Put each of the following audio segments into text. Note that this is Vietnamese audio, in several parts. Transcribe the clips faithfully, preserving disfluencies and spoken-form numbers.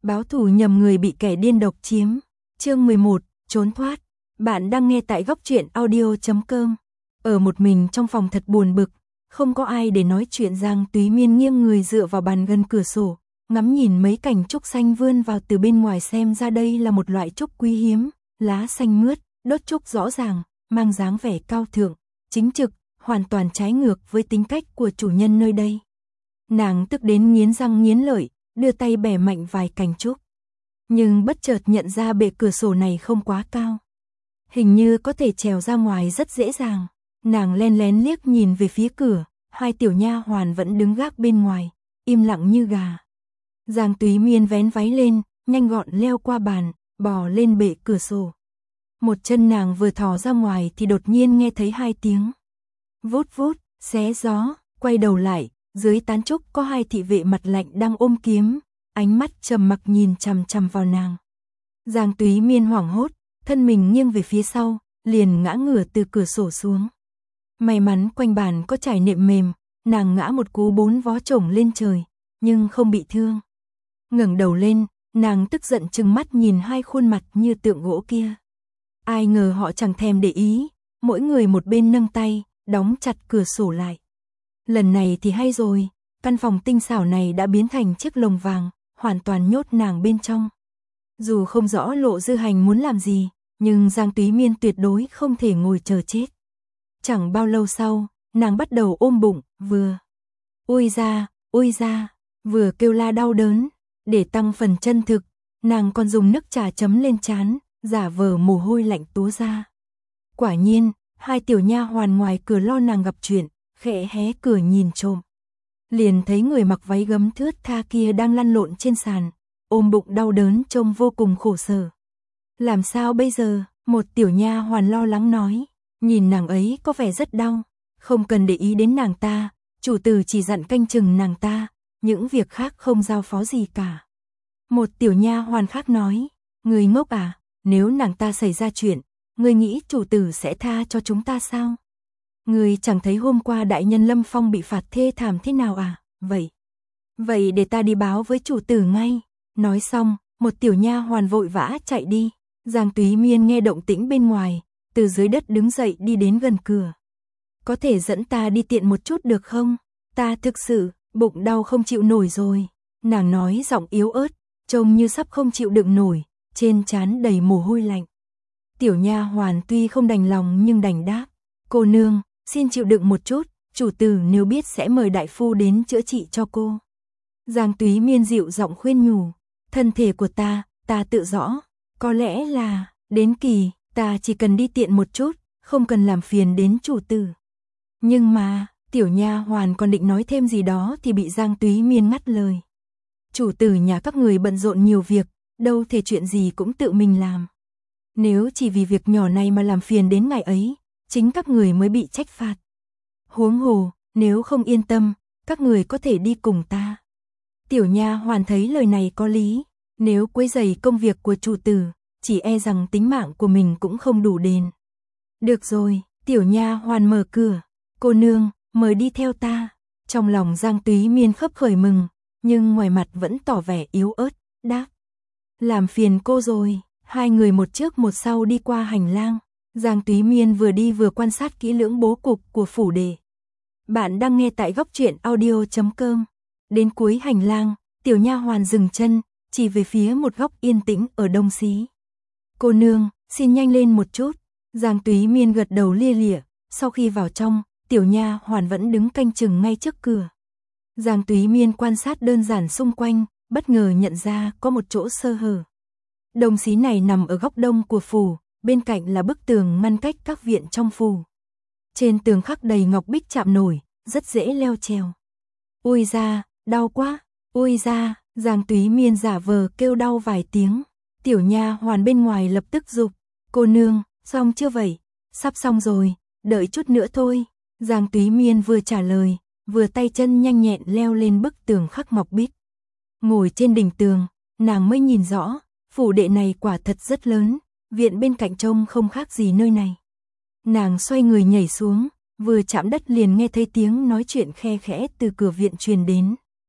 Báo thù nhầm người bị kẻ điên độc chiếm. Chương mười một, trốn thoát. Bạn đang nghe tại góc truyện audio chấm com. Ở một mình trong phòng thật buồn bực, không có ai để nói chuyện. Giang Túy Miên nghiêng người dựa vào bàn gần cửa sổ, ngắm nhìn mấy cành trúc xanh vươn vào từ bên ngoài. Xem ra đây là một loại trúc quý hiếm, lá xanh mướt, đốt trúc rõ ràng, mang dáng vẻ cao thượng, chính trực, hoàn toàn trái ngược với tính cách của chủ nhân nơi đây. Nàng tức đến nghiến răng nghiến lợi, đưa tay bẻ mạnh vài cành trúc. Nhưng bất chợt nhận ra bệ cửa sổ này không quá cao, hình như có thể trèo ra ngoài rất dễ dàng. Nàng len lén liếc nhìn về phía cửa, hai tiểu nha hoàn vẫn đứng gác bên ngoài, im lặng như gà. Giang Túy Miên vén váy lên, nhanh gọn leo qua bàn, bò lên bệ cửa sổ. Một chân nàng vừa thò ra ngoài thì đột nhiên nghe thấy hai tiếng vút vút, xé gió. Quay đầu lại, dưới tán trúc có hai thị vệ mặt lạnh đang ôm kiếm, ánh mắt trầm mặc nhìn chằm chằm vào nàng. Giang Túy Miên hoảng hốt, thân mình nghiêng về phía sau, liền ngã ngửa từ cửa sổ xuống. May mắn quanh bàn có trải nệm mềm, nàng ngã một cú bốn vó chổng lên trời, nhưng không bị thương. Ngẩng đầu lên, nàng tức giận trừng mắt nhìn hai khuôn mặt như tượng gỗ kia. Ai ngờ họ chẳng thèm để ý, mỗi người một bên nâng tay, đóng chặt cửa sổ lại. Lần này thì hay rồi, căn phòng tinh xảo này đã biến thành chiếc lồng vàng, hoàn toàn nhốt nàng bên trong. Dù không rõ Lộ Dư Hành muốn làm gì, nhưng Giang Túy Miên tuyệt đối không thể ngồi chờ chết. Chẳng bao lâu sau, nàng bắt đầu ôm bụng, vừa ôi ra, ôi ra, vừa kêu la đau đớn. Để tăng phần chân thực, nàng còn dùng nước trà chấm lên trán, giả vờ mồ hôi lạnh túa ra. Quả nhiên, hai tiểu nha hoàn ngoài cửa lo nàng gặp chuyện, khẽ hé cửa nhìn trộm. Liền thấy người mặc váy gấm thướt tha kia đang lăn lộn trên sàn, ôm bụng đau đớn trông vô cùng khổ sở. Làm sao bây giờ? Một tiểu nha hoàn lo lắng nói. Nhìn nàng ấy có vẻ rất đau, không cần để ý đến nàng ta, chủ tử chỉ dặn canh chừng nàng ta, những việc khác không giao phó gì cả. Một tiểu nha hoàn khác nói, người ngốc à, nếu nàng ta xảy ra chuyện, người nghĩ chủ tử sẽ tha cho chúng ta sao? Người chẳng thấy hôm qua đại nhân Lâm Phong bị phạt thê thảm thế nào à? Vậy, vậy để ta đi báo với chủ tử ngay. Nói xong, một tiểu nha hoàn vội vã chạy đi. Giang Túy Miên nghe động tĩnh bên ngoài, từ dưới đất đứng dậy đi đến gần cửa. Có thể dẫn ta đi tiện một chút được không? Ta thực sự bụng đau không chịu nổi rồi. Nàng nói giọng yếu ớt, trông như sắp không chịu đựng nổi, trên trán đầy mồ hôi lạnh. Tiểu nha hoàn tuy không đành lòng nhưng đành đáp, cô nương, xin chịu đựng một chút, chủ tử nếu biết sẽ mời đại phu đến chữa trị cho cô. Giang Túy Miên dịu giọng khuyên nhủ, thân thể của ta, ta tự rõ, có lẽ là, đến kỳ, ta chỉ cần đi tiện một chút, không cần làm phiền đến chủ tử. Nhưng mà, tiểu nha hoàn còn định nói thêm gì đó thì bị Giang Túy Miên ngắt lời. Chủ tử nhà các người bận rộn nhiều việc, đâu thể chuyện gì cũng tự mình làm. Nếu chỉ vì việc nhỏ này mà làm phiền đến ngày ấy, chính các người mới bị trách phạt. Huống hồ, nếu không yên tâm, các người có thể đi cùng ta. Tiểu nha hoàn thấy lời này có lý, nếu quấy rầy công việc của chủ tử, chỉ e rằng tính mạng của mình cũng không đủ đền. Được rồi, tiểu nha hoàn mở cửa, cô nương, mời đi theo ta. Trong lòng Giang Túy Miên khấp khởi mừng, nhưng ngoài mặt vẫn tỏ vẻ yếu ớt, đáp. Làm phiền cô rồi. Hai người một trước một sau đi qua hành lang. Giang Túy Miên vừa đi vừa quan sát kỹ lưỡng bố cục của phủ đệ. Bạn đang nghe tại góc truyện audio chấm com. Đến cuối hành lang, tiểu nha hoàn dừng chân, chỉ về phía một góc yên tĩnh ở đông xí. Cô nương, xin nhanh lên một chút. Giang Túy Miên gật đầu lia lịa. Sau khi vào trong, tiểu nha hoàn vẫn đứng canh chừng ngay trước cửa. Giang Túy Miên quan sát đơn giản xung quanh, bất ngờ nhận ra có một chỗ sơ hở. Đông xí này nằm ở góc đông của phủ, bên cạnh là bức tường ngăn cách các viện trong phủ. Trên tường khắc đầy ngọc bích chạm nổi, rất dễ leo trèo. Ôi da, đau quá, ôi da, Giang Túy Miên giả vờ kêu đau vài tiếng. Tiểu nha hoàn bên ngoài lập tức giục, cô nương, xong chưa vậy? Sắp xong rồi, đợi chút nữa thôi. Giang Túy Miên vừa trả lời, vừa tay chân nhanh nhẹn leo lên bức tường khắc ngọc bích. Ngồi trên đỉnh tường, nàng mới nhìn rõ, phủ đệ này quả thật rất lớn, viện bên cạnh trông không khác gì nơi này. Nàng xoay người nhảy xuống, vừa chạm đất liền nghe thấy tiếng nói chuyện khe khẽ từ cửa viện truyền đến.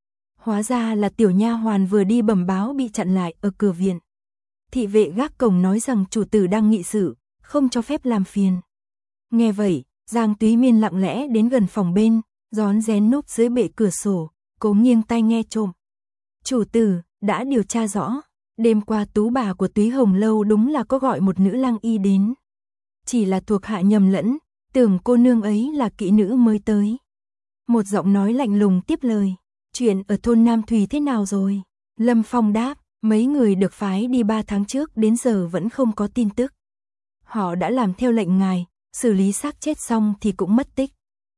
Hóa ra là tiểu nha hoàn vừa đi bẩm báo bị chặn lại ở cửa viện. Thị vệ gác cổng nói rằng chủ tử đang nghị sự, không cho phép làm phiền. Nghe vậy, Giang Túy Miên lặng lẽ đến gần phòng bên, rón rén núp dưới bệ cửa sổ, cố nghiêng tai nghe trộm. Chủ tử, đã điều tra rõ, đêm qua tú bà của Túy Hồng Lâu đúng là có gọi một nữ lang y đến. Chỉ là thuộc hạ nhầm lẫn, tưởng cô nương ấy là kỹ nữ mới tới. Một giọng nói lạnh lùng tiếp lời, chuyện ở thôn Nam Thùy thế nào rồi? Lâm Phong đáp, mấy người được phái đi ba tháng trước đến giờ vẫn không có tin tức. Họ đã làm theo lệnh ngài, xử lý xác chết xong thì cũng mất tích.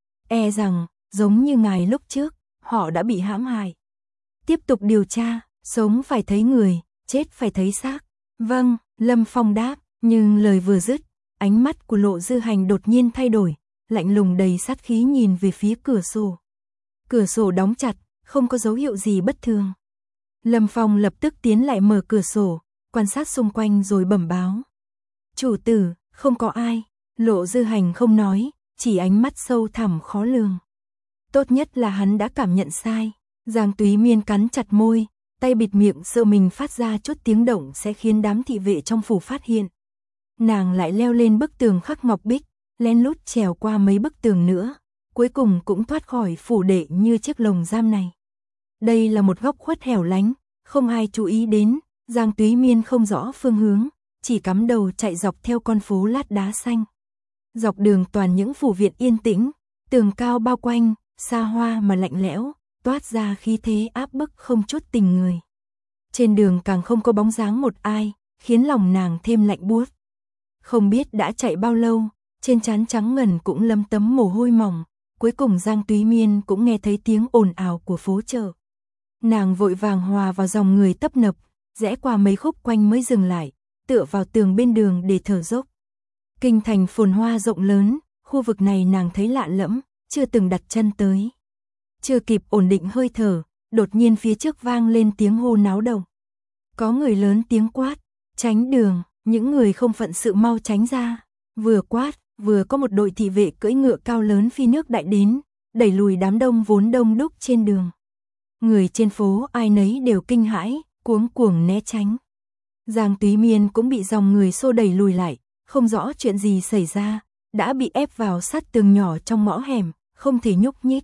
E rằng, giống như ngài lúc trước, họ đã bị hãm hại. Tiếp tục điều tra, sống phải thấy người, chết phải thấy xác. Vâng, Lâm Phong đáp, nhưng lời vừa dứt, ánh mắt của Lộ Dư Hành đột nhiên thay đổi, lạnh lùng đầy sát khí nhìn về phía cửa sổ. Cửa sổ đóng chặt, không có dấu hiệu gì bất thường. Lâm Phong lập tức tiến lại mở cửa sổ, quan sát xung quanh rồi bẩm báo. Chủ tử, không có ai. Lộ Dư Hành không nói, chỉ ánh mắt sâu thẳm khó lường. Tốt nhất là hắn đã cảm nhận sai. Giang Túy Miên cắn chặt môi, tay bịt miệng sợ mình phát ra chút tiếng động sẽ khiến đám thị vệ trong phủ phát hiện. Nàng lại leo lên bức tường khắc ngọc bích, lén lút trèo qua mấy bức tường nữa, cuối cùng cũng thoát khỏi phủ đệ như chiếc lồng giam này. Đây là một góc khuất hẻo lánh, không ai chú ý đến, Giang Túy Miên không rõ phương hướng, chỉ cắm đầu chạy dọc theo con phố lát đá xanh. Dọc đường toàn những phủ viện yên tĩnh, tường cao bao quanh, xa hoa mà lạnh lẽo, toát ra khí thế áp bức không chút tình người. Trên đường càng không có bóng dáng một ai, khiến lòng nàng thêm lạnh buốt. Không biết đã chạy bao lâu, trên trán trắng ngần cũng lấm tấm mồ hôi mỏng, cuối cùng Giang Túy Miên cũng nghe thấy tiếng ồn ào của phố chợ. Nàng vội vàng hòa vào dòng người tấp nập, rẽ qua mấy khúc quanh mới dừng lại, tựa vào tường bên đường để thở dốc. Kinh thành phồn hoa rộng lớn, khu vực này nàng thấy lạ lẫm, chưa từng đặt chân tới. Chưa kịp ổn định hơi thở, đột nhiên phía trước vang lên tiếng hô náo động. Có người lớn tiếng quát, tránh đường, những người không phận sự mau tránh ra. Vừa quát, vừa có một đội thị vệ cưỡi ngựa cao lớn phi nước đại đến, đẩy lùi đám đông vốn đông đúc trên đường. Người trên phố ai nấy đều kinh hãi, cuống cuồng né tránh. Giang Túy Miên cũng bị dòng người xô đẩy lùi lại, không rõ chuyện gì xảy ra, đã bị ép vào sát tường nhỏ trong ngõ hẻm, không thể nhúc nhích.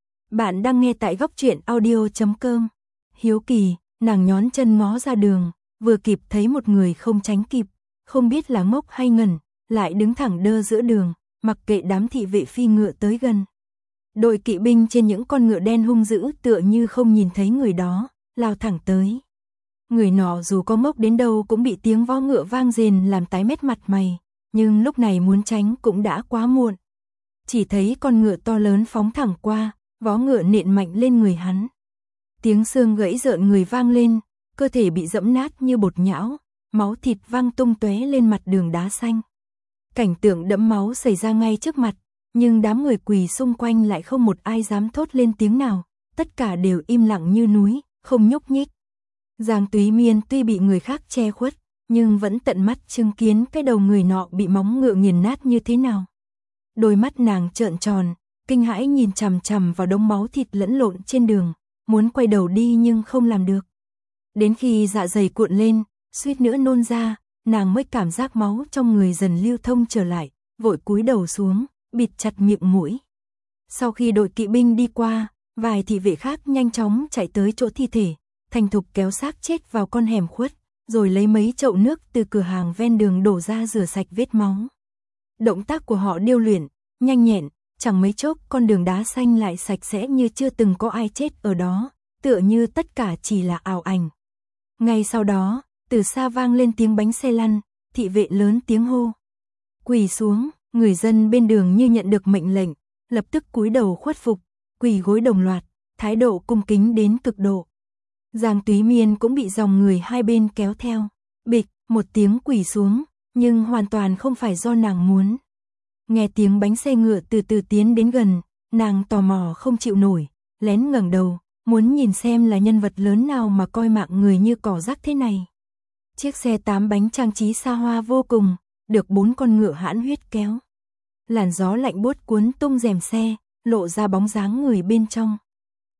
Bạn đang nghe tại góc truyện audio chấm com. Hiếu kỳ, nàng nhón chân ngó ra đường, vừa kịp thấy một người không tránh kịp, không biết là ngốc hay ngẩn, lại đứng thẳng đơ giữa đường, mặc kệ đám thị vệ phi ngựa tới gần. Đội kỵ binh trên những con ngựa đen hung dữ tựa như không nhìn thấy người đó, lao thẳng tới. Người nọ dù có ngốc đến đâu cũng bị tiếng vó ngựa vang rền làm tái mét mặt mày, nhưng lúc này muốn tránh cũng đã quá muộn. Chỉ thấy con ngựa to lớn phóng thẳng qua, vó ngựa nện mạnh lên người hắn. Tiếng xương gãy rợn người vang lên, cơ thể bị dẫm nát như bột nhão, máu thịt văng tung tóe lên mặt đường đá xanh. Cảnh tượng đẫm máu xảy ra ngay trước mặt, nhưng đám người quỳ xung quanh lại không một ai dám thốt lên tiếng nào, tất cả đều im lặng như núi, không nhúc nhích. Giang Túy Miên tuy bị người khác che khuất, nhưng vẫn tận mắt chứng kiến cái đầu người nọ bị móng ngựa nghiền nát như thế nào. Đôi mắt nàng trợn tròn, kinh hãi nhìn chằm chằm vào đống máu thịt lẫn lộn trên đường, muốn quay đầu đi nhưng không làm được. Đến khi dạ dày cuộn lên, suýt nữa nôn ra, nàng mới cảm giác máu trong người dần lưu thông trở lại, vội cúi đầu xuống, bịt chặt miệng mũi. Sau khi đội kỵ binh đi qua, vài thị vệ khác nhanh chóng chạy tới chỗ thi thể, thành thục kéo xác chết vào con hẻm khuất, rồi lấy mấy chậu nước từ cửa hàng ven đường đổ ra rửa sạch vết máu. Động tác của họ điêu luyện, nhanh nhẹn, chẳng mấy chốc con đường đá xanh lại sạch sẽ như chưa từng có ai chết ở đó, tựa như tất cả chỉ là ảo ảnh. Ngay sau đó, từ xa vang lên tiếng bánh xe lăn, thị vệ lớn tiếng hô. Quỳ xuống, người dân bên đường như nhận được mệnh lệnh, lập tức cúi đầu khuất phục, quỳ gối đồng loạt, thái độ cung kính đến cực độ. Giang Túy Miên cũng bị dòng người hai bên kéo theo, bịch, một tiếng quỳ xuống, nhưng hoàn toàn không phải do nàng muốn. Nghe tiếng bánh xe ngựa từ từ tiến đến gần, nàng tò mò không chịu nổi, lén ngẩng đầu, muốn nhìn xem là nhân vật lớn nào mà coi mạng người như cỏ rác thế này. Chiếc xe tám bánh trang trí xa hoa vô cùng, được bốn con ngựa hãn huyết kéo. Làn gió lạnh buốt cuốn tung rèm xe, lộ ra bóng dáng người bên trong.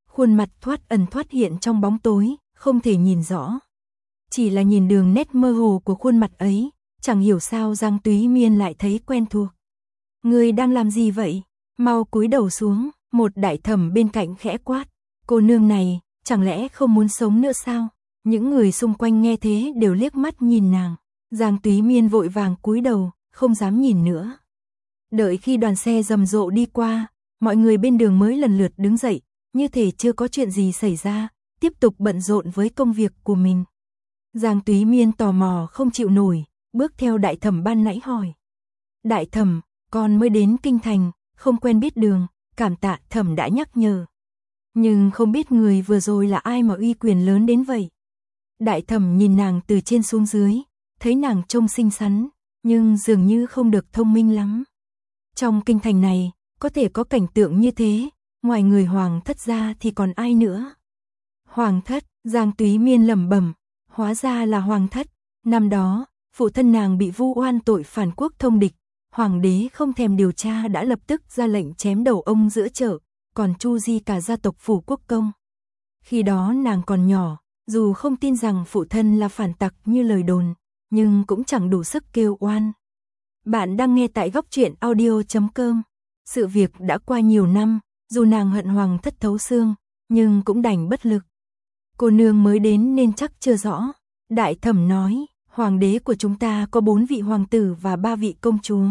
khuôn mặt thoát ẩn thoát hiện trong bóng tối, không thể nhìn rõ. Chỉ là nhìn đường nét mơ hồ của khuôn mặt ấy, chẳng hiểu sao Giang Túy Miên lại thấy quen thuộc. Người đang làm gì vậy? Mau cúi đầu xuống, một đại thẩm bên cạnh khẽ quát. Cô nương này, chẳng lẽ không muốn sống nữa sao? Những người xung quanh nghe thế đều liếc mắt nhìn nàng. Giang Túy Miên vội vàng cúi đầu, không dám nhìn nữa. Đợi khi đoàn xe rầm rộ đi qua, mọi người bên đường mới lần lượt đứng dậy, như thể chưa có chuyện gì xảy ra, tiếp tục bận rộn với công việc của mình. Giang Túy Miên tò mò không chịu nổi, bước theo đại thẩm ban nãy hỏi. Đại thẩm, con mới đến kinh thành, không quen biết đường, cảm tạ thẩm đã nhắc nhở. Nhưng không biết người vừa rồi là ai mà uy quyền lớn đến vậy. Đại thẩm nhìn nàng từ trên xuống dưới, thấy nàng trông xinh xắn, nhưng dường như không được thông minh lắm. Trong kinh thành này, có thể có cảnh tượng như thế, ngoài người hoàng thất ra thì còn ai nữa. Hoàng thất, Giang Túy Miên lẩm bẩm, hóa ra là hoàng thất. Năm đó, phụ thân nàng bị vu oan tội phản quốc thông địch, hoàng đế không thèm điều tra đã lập tức ra lệnh chém đầu ông giữa chợ, còn tru di cả gia tộc phủ quốc công. Khi đó nàng còn nhỏ, dù không tin rằng phụ thân là phản tặc như lời đồn, nhưng cũng chẳng đủ sức kêu oan. Bạn đang nghe tại góc truyện audio chấm com. Sự việc đã qua nhiều năm, dù nàng hận hoàng thất thấu xương, nhưng cũng đành bất lực. Cô nương mới đến nên chắc chưa rõ. Đại thẩm nói, hoàng đế của chúng ta có bốn vị hoàng tử và ba vị công chúa.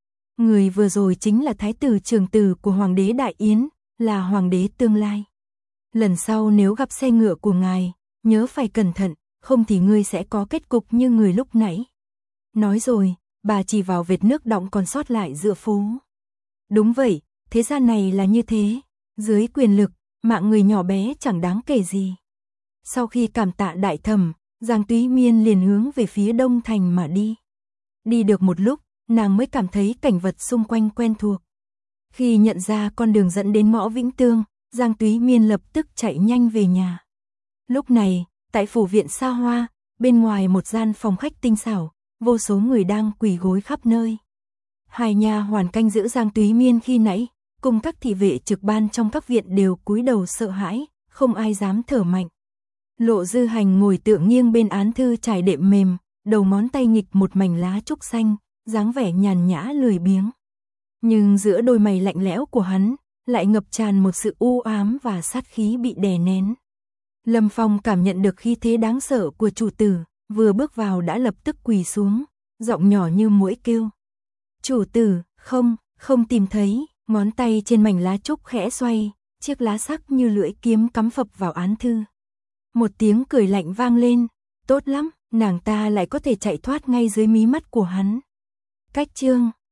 Người vừa rồi chính là thái tử trưởng tử của hoàng đế Đại Yến, là hoàng đế tương lai. Lần sau nếu gặp xe ngựa của ngài, nhớ phải cẩn thận, không thì ngươi sẽ có kết cục như người lúc nãy. Nói rồi, bà chỉ vào vệt nước đọng còn sót lại giữa phố. Đúng vậy, thế gian này là như thế, dưới quyền lực, mạng người nhỏ bé chẳng đáng kể gì. Sau khi cảm tạ đại thẩm, Giang Túy Miên liền hướng về phía đông thành mà đi. Đi được một lúc, nàng mới cảm thấy cảnh vật xung quanh quen thuộc. Khi nhận ra con đường dẫn đến ngõ Vĩnh Tương, Giang Túy Miên lập tức chạy nhanh về nhà. Lúc này, tại phủ viện xa hoa, bên ngoài một gian phòng khách tinh xảo, vô số người đang quỳ gối khắp nơi. Hai nha hoàn canh giữ Giang Túy Miên khi nãy, cùng các thị vệ trực ban trong các viện đều cúi đầu sợ hãi, không ai dám thở mạnh. Lộ Dư Hành ngồi tựa nghiêng bên án thư trải đệm mềm, đầu ngón tay nghịch một mảnh lá trúc xanh, dáng vẻ nhàn nhã lười biếng. Nhưng giữa đôi mày lạnh lẽo của hắn, lại ngập tràn một sự u ám và sát khí bị đè nén. Lâm Phong cảm nhận được khí thế đáng sợ của chủ tử, vừa bước vào đã lập tức quỳ xuống, giọng nhỏ như muỗi kêu. Chủ tử, không, không tìm thấy, ngón tay trên mảnh lá trúc khẽ xoay, chiếc lá sắc như lưỡi kiếm cắm phập vào án thư. Một tiếng cười lạnh vang lên, tốt lắm, nàng ta lại có thể chạy thoát ngay dưới mí mắt của hắn. Cách chương